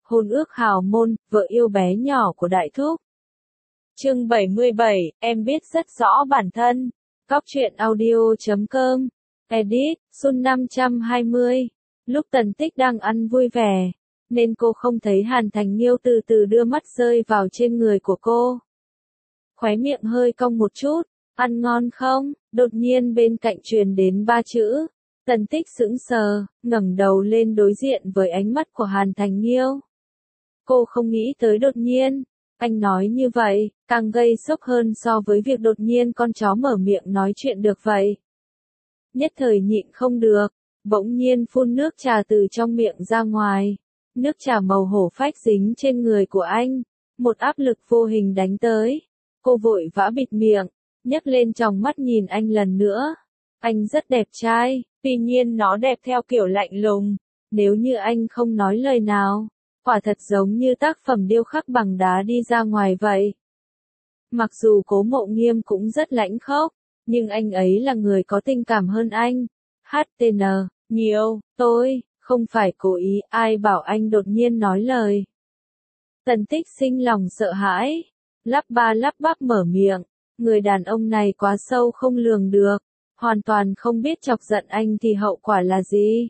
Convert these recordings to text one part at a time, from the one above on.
Hôn ước hào môn, vợ yêu bé nhỏ của Đại Thúc. Chương 77, em biết rất rõ bản thân. Cóc truyện audio.com. Edit, Sun 520. Lúc Tần Tích đang ăn vui vẻ, nên cô không thấy Hàn Thành Nghiêu từ từ đưa mắt rơi vào trên người của cô. Khóe miệng hơi cong một chút, ăn ngon không? Đột nhiên bên cạnh truyền đến 3 chữ. Tần Tích sững sờ, ngẩng đầu lên đối diện với ánh mắt của Hàn Thành Nghiêu. Cô không nghĩ tới đột nhiên, anh nói như vậy, càng gây sốc hơn so với việc đột nhiên con chó mở miệng nói chuyện được vậy. Nhất thời nhịn không được, bỗng nhiên phun nước trà từ trong miệng ra ngoài. Nước trà màu hổ phách dính trên người của anh, một áp lực vô hình đánh tới. Cô vội vã bịt miệng, nhấc lên tròng mắt nhìn anh lần nữa. Anh rất đẹp trai, tuy nhiên nó đẹp theo kiểu lạnh lùng. Nếu như anh không nói lời nào, quả thật giống như tác phẩm điêu khắc bằng đá đi ra ngoài vậy. Mặc dù Cố Mộ Nghiêm cũng rất lãnh khốc, nhưng anh ấy là người có tình cảm hơn anh. HTN, nhiều, tôi, không phải cố ý, ai bảo anh đột nhiên nói lời. Tần Tích sinh lòng sợ hãi, lắp ba lắp bắp mở miệng, người đàn ông này quá sâu không lường được, hoàn toàn không biết chọc giận anh thì hậu quả là gì.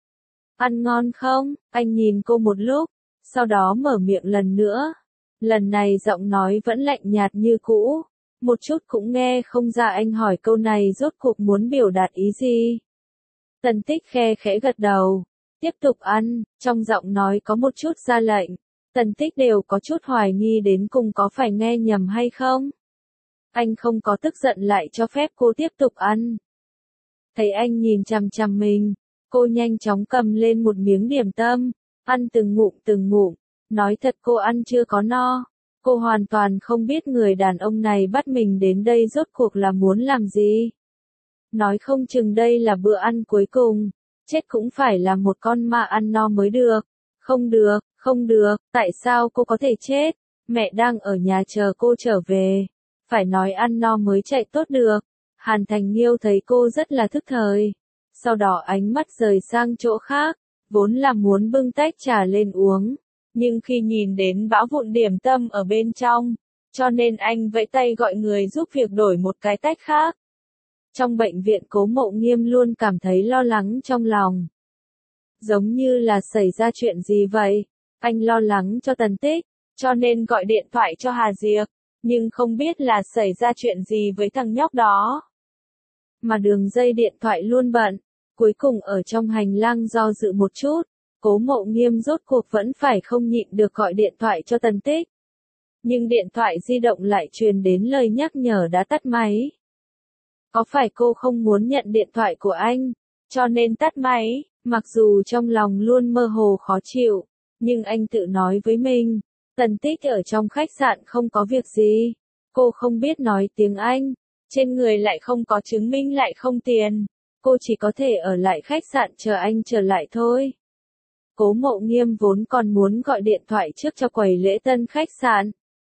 Ăn ngon không? Anh nhìn cô một lúc, sau đó mở miệng lần nữa. Lần này giọng nói vẫn lạnh nhạt như cũ, một chút cũng nghe không ra anh hỏi câu này rốt cuộc muốn biểu đạt ý gì. Tần Tích khe khẽ gật đầu, tiếp tục ăn, trong giọng nói có một chút ra lệnh. Tần Tích đều có chút hoài nghi đến cùng có phải nghe nhầm hay không. Anh không có tức giận lại cho phép cô tiếp tục ăn. Thấy anh nhìn chằm chằm mình, cô nhanh chóng cầm lên một miếng điểm tâm, ăn từng ngụm, nói thật cô ăn chưa có no. Cô hoàn toàn không biết người đàn ông này bắt mình đến đây rốt cuộc là muốn làm gì. Nói không chừng đây là bữa ăn cuối cùng, chết cũng phải là một con ma ăn no mới được. Không được, tại sao cô có thể chết? Mẹ đang ở nhà chờ cô trở về. Phải nói ăn no mới chạy tốt được. Hàn Thành Nghiêu thấy cô rất là thức thời. Sau đó ánh mắt rời sang chỗ khác, vốn là muốn bưng tách trà lên uống. Nhưng khi nhìn đến bão vụn điểm tâm ở bên trong, cho nên anh vẫy tay gọi người giúp việc đổi một cái tách khác. Trong bệnh viện Cố Mộ Nghiêm luôn cảm thấy lo lắng trong lòng. Giống như là xảy ra chuyện gì vậy? Anh lo lắng cho Tần Tích, cho nên gọi điện thoại cho Hà Diệp, nhưng không biết là xảy ra chuyện gì với thằng nhóc đó. Mà đường dây điện thoại luôn bận, cuối cùng ở trong hành lang do dự một chút, Cố Mộ Nghiêm rốt cuộc vẫn phải không nhịn được gọi điện thoại cho Tần Tích. Nhưng điện thoại di động lại truyền đến lời nhắc nhở đã tắt máy. Có phải cô không muốn nhận điện thoại của anh, cho nên tắt máy? Mặc dù trong lòng luôn mơ hồ khó chịu, nhưng anh tự nói với mình, Tần Tích ở trong khách sạn không có việc gì. Cô không biết nói tiếng Anh, trên người lại không có chứng minh lại không tiền. Cô chỉ có thể ở lại khách sạn chờ anh trở lại thôi. Cố Mộ Nghiêm vốn còn muốn gọi điện thoại trước cho quầy lễ tân khách sạn,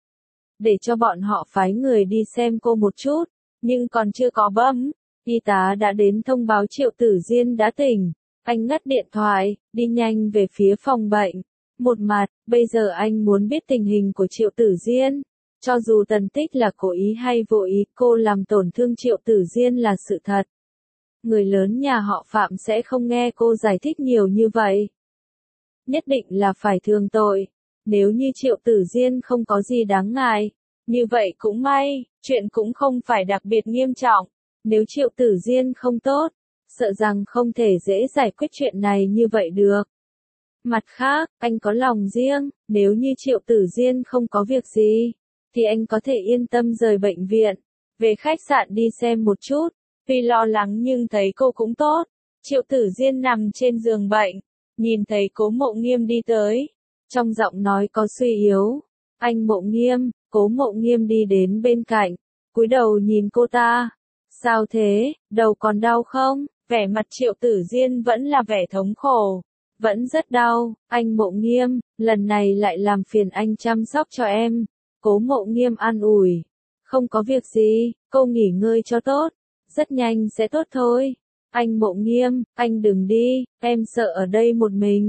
để cho bọn họ phái người đi xem cô một chút, nhưng còn chưa có bấm, y tá đã đến thông báo Triệu Tử Diên đã tỉnh. Anh ngắt điện thoại, đi nhanh về phía phòng bệnh. Một mặt, bây giờ anh muốn biết tình hình của Triệu Tử Diên. Cho dù Tần Tích là cố ý hay vô ý, cô làm tổn thương Triệu Tử Diên là sự thật. Người lớn nhà họ Phạm sẽ không nghe cô giải thích nhiều như vậy. Nhất định là phải thương tội. Nếu như Triệu Tử Diên không có gì đáng ngại, như vậy cũng may, chuyện cũng không phải đặc biệt nghiêm trọng. Nếu Triệu Tử Diên không tốt, sợ rằng không thể dễ giải quyết chuyện này như vậy được. Mặt khác, anh có lòng riêng, nếu như Triệu Tử Diên không có việc gì, thì anh có thể yên tâm rời bệnh viện, về khách sạn đi xem một chút. Tuy lo lắng nhưng thấy cô cũng tốt. Triệu Tử Diên nằm trên giường bệnh, nhìn thấy Cố Mộ Nghiêm đi tới, trong giọng nói có suy yếu. Anh Mộ Nghiêm. Cố Mộ Nghiêm đi đến bên cạnh, cúi đầu nhìn cô ta. Sao thế, đầu còn đau không? Vẻ mặt Triệu Tử Diên vẫn là vẻ thống khổ. Vẫn rất đau, anh Mộ Nghiêm, lần này lại làm phiền anh chăm sóc cho em. Cố Mộ Nghiêm an ủi. Không có việc gì, cô nghỉ ngơi cho tốt. Rất nhanh sẽ tốt thôi. Anh Mộ Nghiêm, anh đừng đi, em sợ ở đây một mình.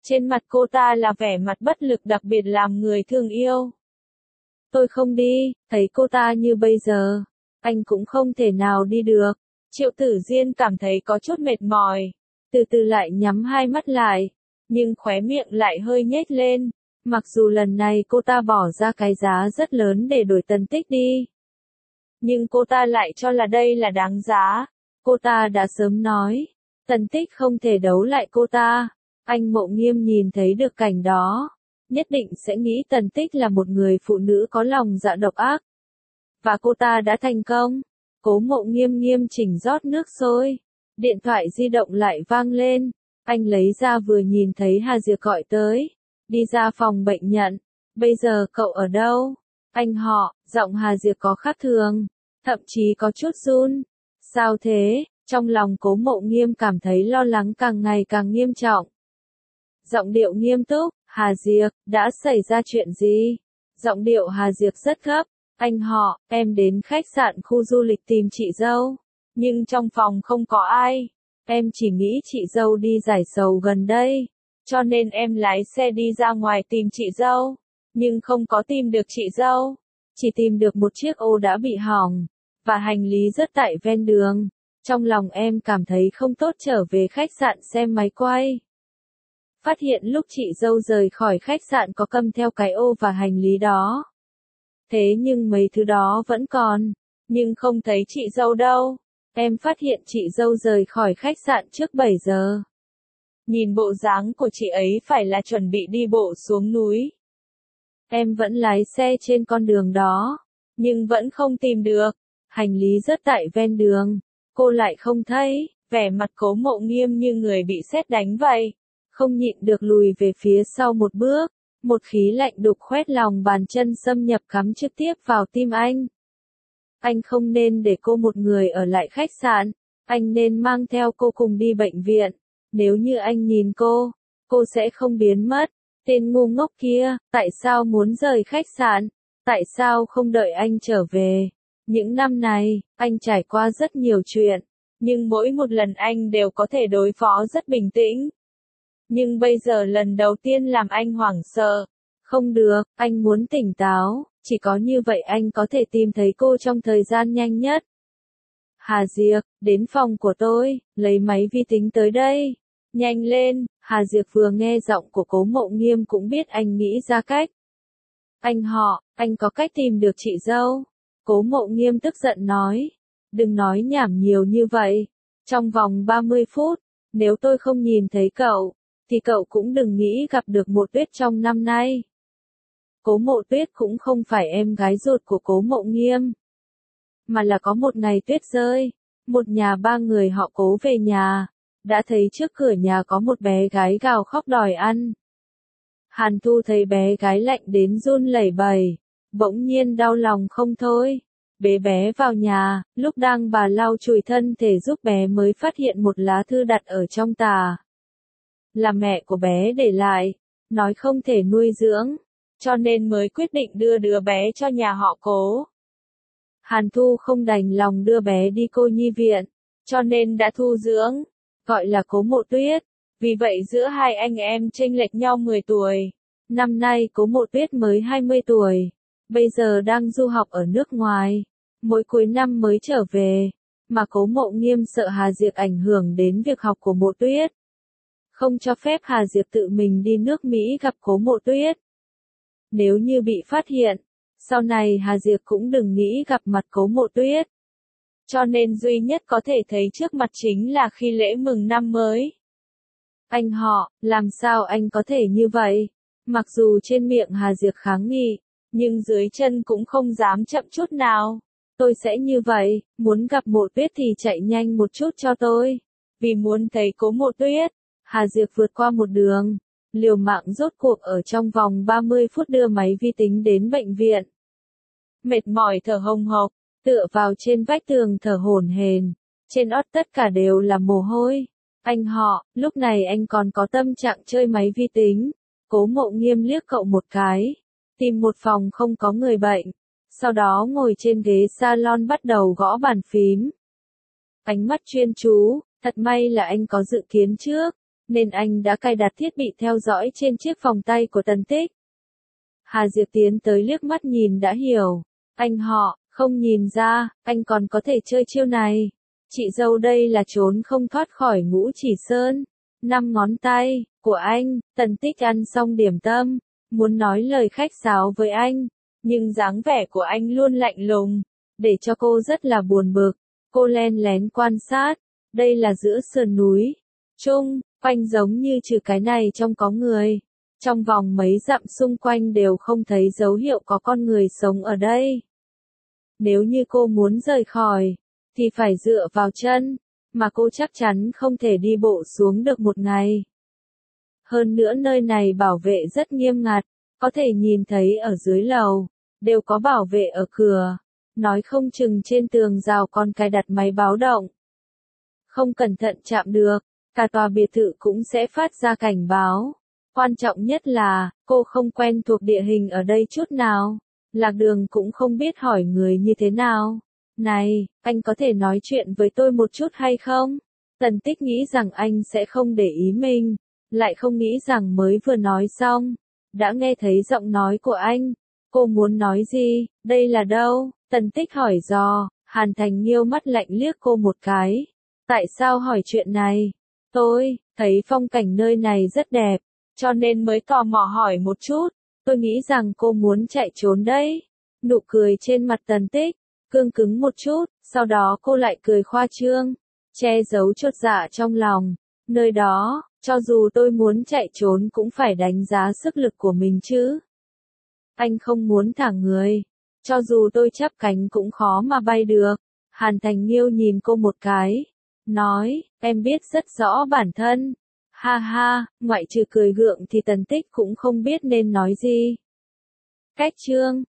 Trên mặt cô ta là vẻ mặt bất lực đặc biệt làm người thương yêu. Tôi không đi, thấy cô ta như bây giờ, anh cũng không thể nào đi được. Triệu Tử Diên cảm thấy có chút mệt mỏi, từ từ lại nhắm hai mắt lại, nhưng khóe miệng lại hơi nhếch lên, mặc dù lần này cô ta bỏ ra cái giá rất lớn để đổi Tần Tích đi. Nhưng cô ta lại cho là đây là đáng giá, cô ta đã sớm nói, Tần Tích không thể đấu lại cô ta. Anh Mộ Nghiêm nhìn thấy được cảnh đó, nhất định sẽ nghĩ Tần Tích là một người phụ nữ có lòng dạ độc ác. Và cô ta đã thành công. Cố Mộ Nghiêm nghiêm chỉnh rót nước sôi. Điện thoại di động lại vang lên. Anh lấy ra vừa nhìn thấy Hà Diệp gọi tới. Đi ra phòng bệnh nhận. Bây giờ cậu ở đâu? Anh họ, giọng Hà Diệp có khác thường. Thậm chí có chút run. Sao thế? Trong lòng Cố Mộ Nghiêm cảm thấy lo lắng càng ngày càng nghiêm trọng. Giọng điệu nghiêm túc, Hà Diệp, đã xảy ra chuyện gì? Giọng điệu Hà Diệp rất gấp. Anh họ, em đến khách sạn khu du lịch tìm chị dâu. Nhưng trong phòng không có ai. Em chỉ nghĩ chị dâu đi giải sầu gần đây. Cho nên em lái xe đi ra ngoài tìm chị dâu. Nhưng không có tìm được chị dâu. Chỉ tìm được một chiếc ô đã bị hỏng. Và hành lý rất tại ven đường. Trong lòng em cảm thấy không tốt trở về khách sạn xem máy quay. Phát hiện lúc chị dâu rời khỏi khách sạn có cầm theo cái ô và hành lý đó. Thế nhưng mấy thứ đó vẫn còn, nhưng không thấy chị dâu đâu. Em phát hiện chị dâu rời khỏi khách sạn trước 7 giờ. Nhìn bộ dáng của chị ấy phải là chuẩn bị đi bộ xuống núi. Em vẫn lái xe trên con đường đó, nhưng vẫn không tìm được. Hành lý rất tại ven đường, cô lại không thấy. Vẻ mặt Cố Mộ Nghiêm như người bị sét đánh vậy. Không nhịn được lùi về phía sau một bước, một khí lạnh đục khoét lòng bàn chân xâm nhập cắm trực tiếp vào tim anh. Anh không nên để cô một người ở lại khách sạn, anh nên mang theo cô cùng đi bệnh viện. Nếu như anh nhìn cô sẽ không biến mất. Tên ngu ngốc kia, tại sao muốn rời khách sạn? Tại sao không đợi anh trở về? Những năm này, anh trải qua rất nhiều chuyện, nhưng mỗi một lần anh đều có thể đối phó rất bình tĩnh. Nhưng bây giờ lần đầu tiên làm anh hoảng sợ. Không được, anh muốn tỉnh táo, chỉ có như vậy anh có thể tìm thấy cô trong thời gian nhanh nhất. Hà Diệp, đến phòng của tôi, lấy máy vi tính tới đây. Nhanh lên, Hà Diệp vừa nghe giọng của Cố Mộ Nghiêm cũng biết anh nghĩ ra cách. Anh họ, anh có cách tìm được chị dâu. Cố Mộ Nghiêm tức giận nói. Đừng nói nhảm nhiều như vậy. Trong vòng 30 phút, nếu tôi không nhìn thấy cậu, thì cậu cũng đừng nghĩ gặp được Mộ Tuyết trong năm nay. Cố Mộ Tuyết cũng không phải em gái ruột của Cố Mộ Nghiêm, mà là có một ngày tuyết rơi, một nhà ba người họ Cố về nhà, đã thấy trước cửa nhà có một bé gái gào khóc đòi ăn. Hàn Thu thấy bé gái lạnh đến run lẩy bẩy, bỗng nhiên đau lòng không thôi. Bế bé vào nhà, lúc đang bà lau chùi thân thể giúp bé mới phát hiện một lá thư đặt ở trong tà. Là mẹ của bé để lại, nói không thể nuôi dưỡng, cho nên mới quyết định đưa đứa bé cho nhà họ Cố. Hàn Thu không đành lòng đưa bé đi cô nhi viện, cho nên đã thu dưỡng, gọi là Cố Mộ Tuyết. Vì vậy giữa hai anh em chênh lệch nhau 10 tuổi. Năm nay Cố Mộ Tuyết mới 20 tuổi, bây giờ đang du học ở nước ngoài, mỗi cuối năm mới trở về, mà Cố Mộ Nghiêm sợ Hà Diệp ảnh hưởng đến việc học của Mộ Tuyết. Không cho phép Hà Diệp tự mình đi nước Mỹ gặp Cố Mộ Tuyết. Nếu như bị phát hiện, sau này Hà Diệp cũng đừng nghĩ gặp mặt Cố Mộ Tuyết. Cho nên duy nhất có thể thấy trước mặt chính là khi lễ mừng năm mới. Anh họ, làm sao anh có thể như vậy? Mặc dù trên miệng Hà Diệp kháng nghị, nhưng dưới chân cũng không dám chậm chút nào. Tôi sẽ như vậy, muốn gặp Mộ Tuyết thì chạy nhanh một chút cho tôi. Vì muốn thấy Cố Mộ Tuyết, Hà Diệp vượt qua một đường, liều mạng rốt cuộc ở trong vòng 30 phút đưa máy vi tính đến bệnh viện. Mệt mỏi thở hồng hộc, tựa vào trên vách tường thở hổn hển, trên ót tất cả đều là mồ hôi. Anh họ, lúc này anh còn có tâm trạng chơi máy vi tính. Cố Mộ Nghiêm liếc cậu một cái, tìm một phòng không có người bệnh, sau đó ngồi trên ghế salon bắt đầu gõ bàn phím. Ánh mắt chuyên chú, thật may là anh có dự kiến trước, nên anh đã cài đặt thiết bị theo dõi trên chiếc vòng tay của Tần Tích. Hà Diệp tiến tới liếc mắt nhìn đã hiểu. Anh họ, không nhìn ra, anh còn có thể chơi chiêu này. Chị dâu đây là trốn không thoát khỏi Ngũ Chỉ Sơn. 5 ngón tay của anh. Tần Tích ăn xong điểm tâm, muốn nói lời khách sáo với anh, nhưng dáng vẻ của anh luôn lạnh lùng, để cho cô rất là buồn bực. Cô len lén quan sát, đây là giữa sườn núi, chung quanh giống như trừ cái này trong có người. Trong vòng mấy dặm xung quanh đều không thấy dấu hiệu có con người sống ở đây. Nếu như cô muốn rời khỏi, thì phải dựa vào chân, mà cô chắc chắn không thể đi bộ xuống được một ngày. Hơn nữa nơi này bảo vệ rất nghiêm ngặt, có thể nhìn thấy ở dưới lầu, đều có bảo vệ ở cửa. Nói không chừng trên tường rào còn cài đặt máy báo động. Không cẩn thận chạm được, cả tòa biệt thự cũng sẽ phát ra cảnh báo. Quan trọng nhất là, cô không quen thuộc địa hình ở đây chút nào. Lạc đường cũng không biết hỏi người như thế nào. Này, anh có thể nói chuyện với tôi một chút hay không? Tần Tích nghĩ rằng anh sẽ không để ý mình, lại không nghĩ rằng mới vừa nói xong, đã nghe thấy giọng nói của anh. Cô muốn nói gì, đây là đâu? Tần Tích hỏi dò. Hàn Thành Nghiêu mắt lạnh liếc cô một cái. Tại sao hỏi chuyện này? Tôi thấy phong cảnh nơi này rất đẹp, cho nên mới tò mò hỏi một chút. Tôi nghĩ rằng cô muốn chạy trốn đấy. Nụ cười trên mặt Tần Tích cương cứng một chút, sau đó cô lại cười khoa trương, che giấu chột dạ trong lòng. Nơi đó, cho dù tôi muốn chạy trốn cũng phải đánh giá sức lực của mình chứ. Anh không muốn thả người, cho dù tôi chắp cánh cũng khó mà bay được. Hàn Thành Nghiêu nhìn cô một cái, nói, em biết rất rõ bản thân. Ha ha, ngoại trừ cười gượng thì Tần Tích cũng không biết nên nói gì. Cách chương